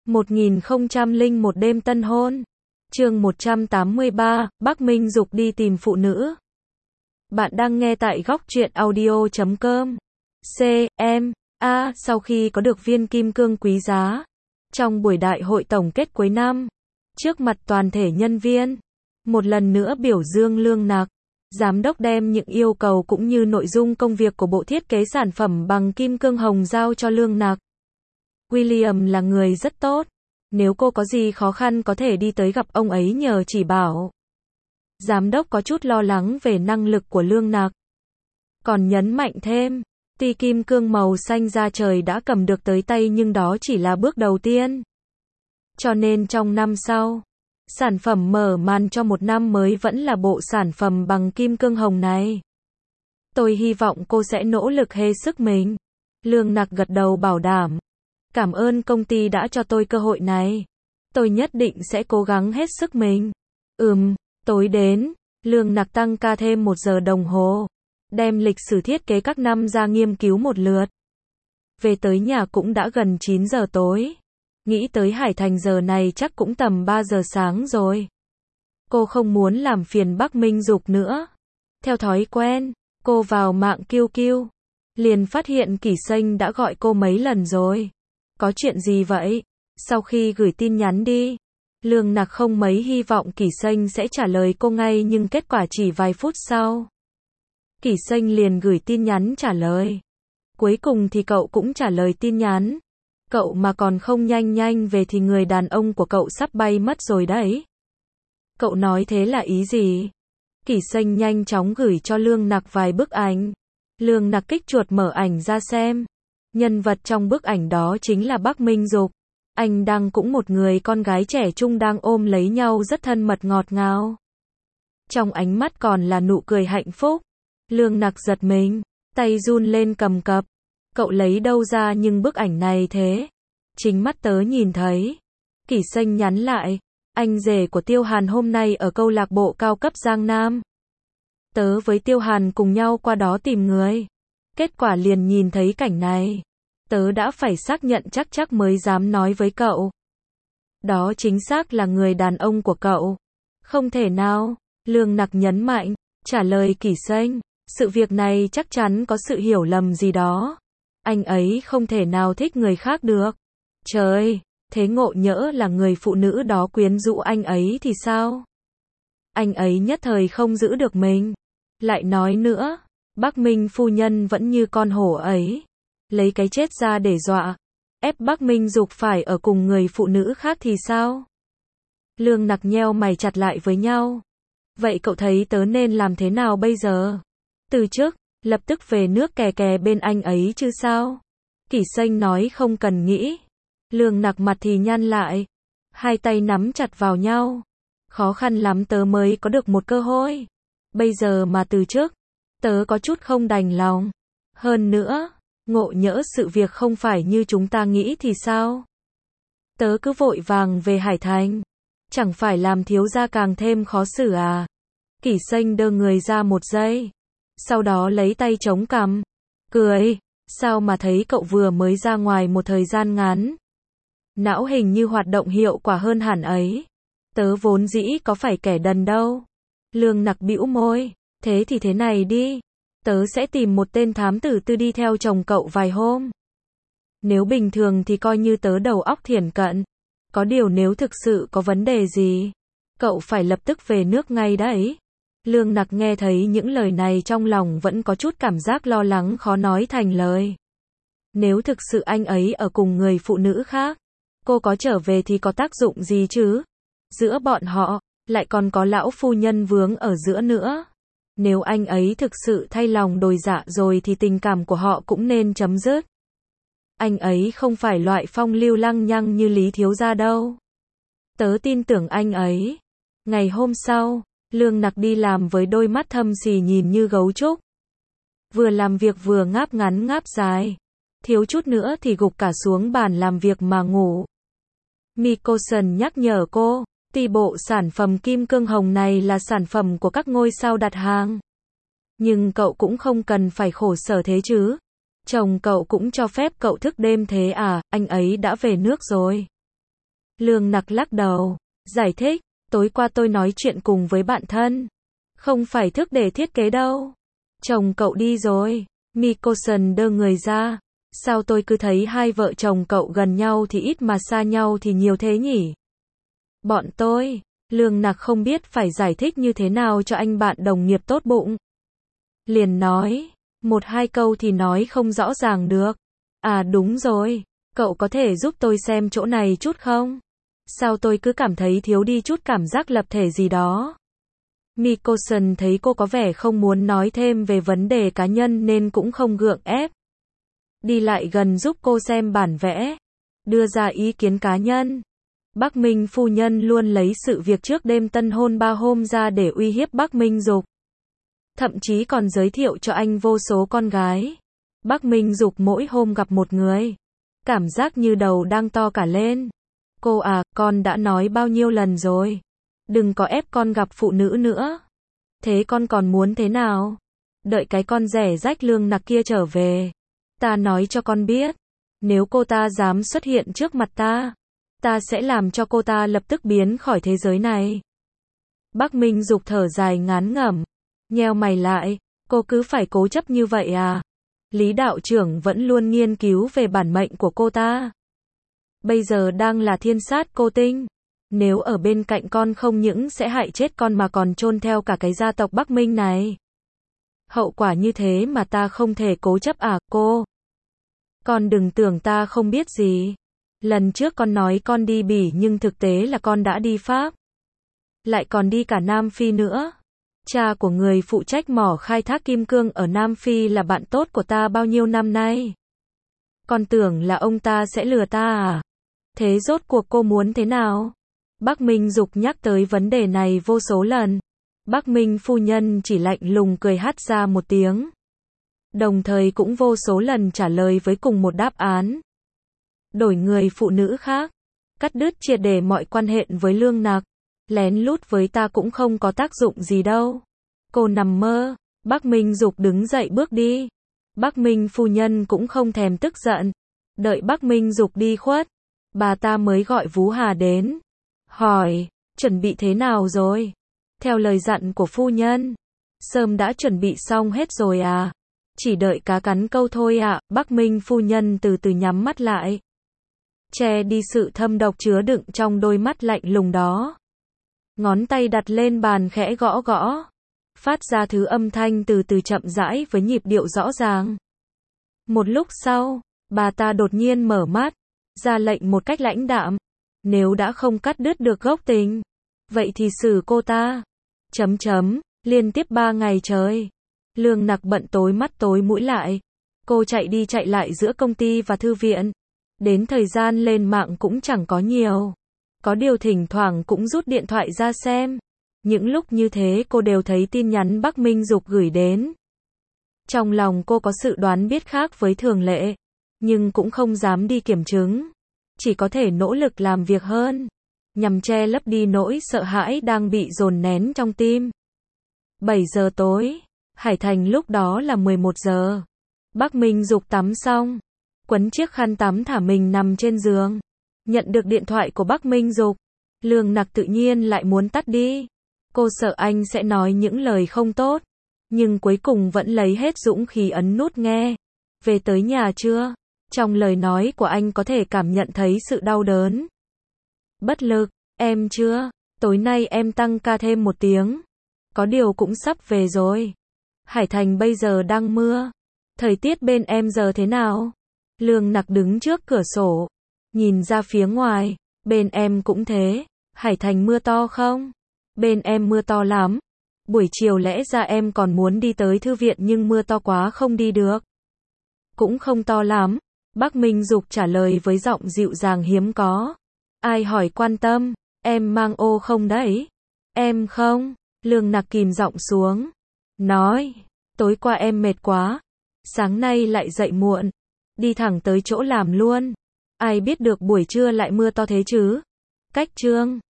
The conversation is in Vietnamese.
1001 đêm tân hôn. Chương 183, Bắc Minh Dục đi tìm phụ nữ. Bạn đang nghe tại góc truyện audio.com. Sau khi có được viên kim cương quý giá, trong buổi đại hội tổng kết cuối năm, trước mặt toàn thể nhân viên, một lần nữa biểu dương Lương Nặc, giám đốc đem những yêu cầu cũng như nội dung công việc của bộ thiết kế sản phẩm bằng kim cương hồng giao cho Lương Nặc. William là người rất tốt, nếu cô có gì khó khăn có thể đi tới gặp ông ấy nhờ chỉ bảo. Giám đốc có chút lo lắng về năng lực của Lương Nặc, còn nhấn mạnh thêm, tuy kim cương màu xanh da trời đã cầm được tới tay nhưng đó chỉ là bước đầu tiên. Cho nên trong năm sau, sản phẩm mở màn cho một năm mới vẫn là bộ sản phẩm bằng kim cương hồng này. Tôi hy vọng cô sẽ nỗ lực hết sức mình. Lương Nặc gật đầu bảo đảm. Cảm ơn công ty đã cho tôi cơ hội này. Tôi nhất định sẽ cố gắng hết sức mình. Tối đến, Lương Nặc tăng ca thêm 1 giờ đồng hồ, đem lịch sử thiết kế các năm ra nghiên cứu một lượt. Về tới nhà cũng đã gần 9 giờ tối. Nghĩ tới Hải Thành giờ này chắc cũng tầm 3 giờ sáng rồi. Cô không muốn làm phiền Bắc Minh Dục nữa. Theo thói quen, cô vào mạng QQ. Liền phát hiện Kỷ Xanh đã gọi cô mấy lần rồi. Có chuyện gì vậy? Sau khi gửi tin nhắn đi, Lương Nặc không mấy hy vọng Kỷ Xanh sẽ trả lời cô ngay nhưng kết quả chỉ vài phút sau. Kỷ Xanh liền gửi tin nhắn trả lời. Cuối cùng thì cậu cũng trả lời tin nhắn. Cậu mà còn không nhanh về thì người đàn ông của cậu sắp bay mất rồi đấy. Cậu nói thế là ý gì? Kỷ Xanh nhanh chóng gửi cho Lương Nặc vài bức ảnh. Lương Nặc kích chuột mở ảnh ra xem. Nhân vật trong bức ảnh đó chính là Bắc Minh Dục. Anh đang cũng một người con gái trẻ trung đang ôm lấy nhau rất thân mật ngọt ngào. Trong ánh mắt còn là nụ cười hạnh phúc. Lương Nặc giật mình, tay run lên cầm cập. Cậu lấy đâu ra nhưng bức ảnh này thế? Chính mắt tớ nhìn thấy. Kỷ Xanh nhắn lại, anh rể của Tiêu Hàn hôm nay ở câu lạc bộ cao cấp Giang Nam. Tớ với Tiêu Hàn cùng nhau qua đó tìm người. Kết quả liền nhìn thấy cảnh này. Tớ đã phải xác nhận chắc mới dám nói với cậu. Đó chính xác là người đàn ông của cậu. Không thể nào, Lương Nặc nhấn mạnh, trả lời Kỷ Xanh, sự việc này chắc chắn có sự hiểu lầm gì đó. Anh ấy không thể nào thích người khác được. Trời, thế ngộ nhỡ là người phụ nữ đó quyến rũ anh ấy thì sao? Anh ấy nhất thời không giữ được mình. Lại nói nữa, Bắc Minh phu nhân vẫn như con hổ ấy. Lấy cái chết ra để dọa. Ép Bắc Minh Dục phải ở cùng người phụ nữ khác thì sao? Lương Nặc nheo mày chặt lại với nhau. Vậy cậu thấy tớ nên làm thế nào bây giờ? Từ chức, lập tức về nước kè bên anh ấy chứ sao? Kỷ Xanh nói không cần nghĩ. Lương Nặc mặt thì nhăn lại. Hai tay nắm chặt vào nhau. Khó khăn lắm tớ mới có được một cơ hội. Bây giờ mà từ chức, tớ có chút không đành lòng. Hơn nữa, ngộ nhỡ sự việc không phải như chúng ta nghĩ thì sao? Tớ cứ vội vàng về Hải Thành. Chẳng phải làm thiếu gia càng thêm khó xử à? Kỷ Xanh đơ người ra một giây. Sau đó lấy tay chống cằm. Cười. Sao mà thấy cậu vừa mới ra ngoài một thời gian ngắn. Não hình như hoạt động hiệu quả hơn hẳn ấy. Tớ vốn dĩ có phải kẻ đần đâu. Lương Nặc bĩu môi. Thế thì thế này đi. Tớ sẽ tìm một tên thám tử tư đi theo chồng cậu vài hôm. Nếu bình thường thì coi như tớ đầu óc thiển cận. Có điều nếu thực sự có vấn đề gì, cậu phải lập tức về nước ngay đấy. Lương Nặc nghe thấy những lời này trong lòng vẫn có chút cảm giác lo lắng khó nói thành lời. Nếu thực sự anh ấy ở cùng người phụ nữ khác, cô có trở về thì có tác dụng gì chứ? Giữa bọn họ, lại còn có lão phu nhân vướng ở giữa nữa. Nếu anh ấy thực sự thay lòng đổi dạ rồi thì tình cảm của họ cũng nên chấm dứt. Anh ấy không phải loại phong lưu lăng nhăng như Lý thiếu gia đâu. Tớ tin tưởng anh ấy. Ngày hôm sau, Lương Nặc đi làm với đôi mắt thâm xì nhìn như gấu trúc. Vừa làm việc vừa ngáp ngắn ngáp dài. Thiếu chút nữa thì gục cả xuống bàn làm việc mà ngủ. Mikosan nhắc nhở cô, tuy bộ sản phẩm kim cương hồng này là sản phẩm của các ngôi sao đặt hàng. Nhưng cậu cũng không cần phải khổ sở thế chứ. Chồng cậu cũng cho phép cậu thức đêm thế à, anh ấy đã về nước rồi. Lương Nặc lắc đầu, giải thích, tối qua tôi nói chuyện cùng với bạn thân. Không phải thức để thiết kế đâu. Chồng cậu đi rồi. Mikosan đơ người ra. Sao tôi cứ thấy hai vợ chồng cậu gần nhau thì ít mà xa nhau thì nhiều thế nhỉ? Bọn tôi, Lương Nặc không biết phải giải thích như thế nào cho anh bạn đồng nghiệp tốt bụng. Liền nói, một hai câu thì nói không rõ ràng được. À đúng rồi, cậu có thể giúp tôi xem chỗ này chút không? Sao tôi cứ cảm thấy thiếu đi chút cảm giác lập thể gì đó? Mikosan thấy cô có vẻ không muốn nói thêm về vấn đề cá nhân nên cũng không gượng ép. Đi lại gần giúp cô xem bản vẽ, đưa ra ý kiến cá nhân. Bắc Minh phu nhân luôn lấy sự việc trước đêm tân hôn 3 hôm ra để uy hiếp Bắc Minh Dục. Thậm chí còn giới thiệu cho anh vô số con gái. Bắc Minh Dục mỗi hôm gặp một người, cảm giác như đầu đang to cả lên. Cô à, con đã nói bao nhiêu lần rồi. Đừng có ép con gặp phụ nữ nữa. Thế con còn muốn thế nào? Đợi cái con rẻ rách Lương Nặc kia trở về. Ta nói cho con biết. Nếu cô ta dám xuất hiện trước mặt ta, ta sẽ làm cho cô ta lập tức biến khỏi thế giới này. Bắc Minh Dục thở dài ngán ngẩm. Nheo mày lại. Cô cứ phải cố chấp như vậy à? Lý đạo trưởng vẫn luôn nghiên cứu về bản mệnh của cô ta. Bây giờ đang là thiên sát cô tinh. Nếu ở bên cạnh con không những sẽ hại chết con mà còn chôn theo cả cái gia tộc Bắc Minh này. Hậu quả như thế mà ta không thể cố chấp à, cô? Con đừng tưởng ta không biết gì. Lần trước con nói con đi Bỉ nhưng thực tế là con đã đi Pháp. Lại còn đi cả Nam Phi nữa. Cha của người phụ trách mỏ khai thác kim cương ở Nam Phi là bạn tốt của ta bao nhiêu năm nay. Con tưởng là ông ta sẽ lừa ta à? Thế rốt cuộc cô muốn thế nào? Bắc Minh Dục nhắc tới vấn đề này vô số lần. Bắc Minh phu nhân chỉ lạnh lùng cười hắt ra một tiếng. Đồng thời cũng vô số lần trả lời với cùng một đáp án. Đổi người phụ nữ khác. Cắt đứt triệt để mọi quan hệ với Lương Nặc. Lén lút với ta cũng không có tác dụng gì đâu. Cô nằm mơ. Bắc Minh Dục đứng dậy bước đi. Bắc Minh phu nhân cũng không thèm tức giận. Đợi Bắc Minh Dục đi khuất, bà ta mới gọi Vú Hà đến. Hỏi, chuẩn bị thế nào rồi? Theo lời dặn của phu nhân, sớm đã chuẩn bị xong hết rồi à? Chỉ đợi cá cắn câu thôi ạ. Bắc Minh phu nhân từ từ nhắm mắt lại, che đi sự thâm độc chứa đựng trong đôi mắt lạnh lùng đó. Ngón tay đặt lên bàn khẽ gõ gõ, phát ra thứ âm thanh từ từ chậm rãi với nhịp điệu rõ ràng. Một lúc sau, bà ta đột nhiên mở mắt, ra lệnh một cách lãnh đạm. Nếu đã không cắt đứt được gốc tình, vậy thì xử cô ta. Liên tiếp 3 ngày trời. Lương Nặc bận tối mắt tối mũi lại. Cô chạy đi chạy lại giữa công ty và thư viện. Đến thời gian lên mạng cũng chẳng có nhiều. Có điều thỉnh thoảng cũng rút điện thoại ra xem. Những lúc như thế cô đều thấy tin nhắn Bắc Minh Dục gửi đến. Trong lòng cô có sự đoán biết khác với thường lệ, nhưng cũng không dám đi kiểm chứng. Chỉ có thể nỗ lực làm việc hơn, nhằm che lấp đi nỗi sợ hãi đang bị dồn nén trong tim. 7 giờ tối, Hải Thành lúc đó là 11 giờ. Bắc Minh Dục tắm xong, quấn chiếc khăn tắm thả mình nằm trên giường. Nhận được điện thoại của Bắc Minh Dục, Lương Nặc tự nhiên lại muốn tắt đi. Cô sợ anh sẽ nói những lời không tốt, nhưng cuối cùng vẫn lấy hết dũng khí ấn nút nghe. Về tới nhà chưa? Trong lời nói của anh có thể cảm nhận thấy sự đau đớn, bất lực. Em chưa, tối nay em tăng ca thêm 1 tiếng. Có điều cũng sắp về rồi. Hải Thành bây giờ đang mưa. Thời tiết bên em giờ thế nào? Lương Nặc đứng trước cửa sổ, nhìn ra phía ngoài. Bên em cũng thế. Hải Thành mưa to không? Bên em mưa to lắm. Buổi chiều lẽ ra em còn muốn đi tới thư viện nhưng mưa to quá không đi được. Cũng không to lắm. Bắc Minh Dục trả lời với giọng dịu dàng hiếm có. Ai hỏi quan tâm, em mang ô không đấy? Em không. Lương Nặc kìm giọng xuống, nói, tối qua em mệt quá, sáng nay lại dậy muộn, đi thẳng tới chỗ làm luôn. Ai biết được buổi trưa lại mưa to thế chứ? Cách chương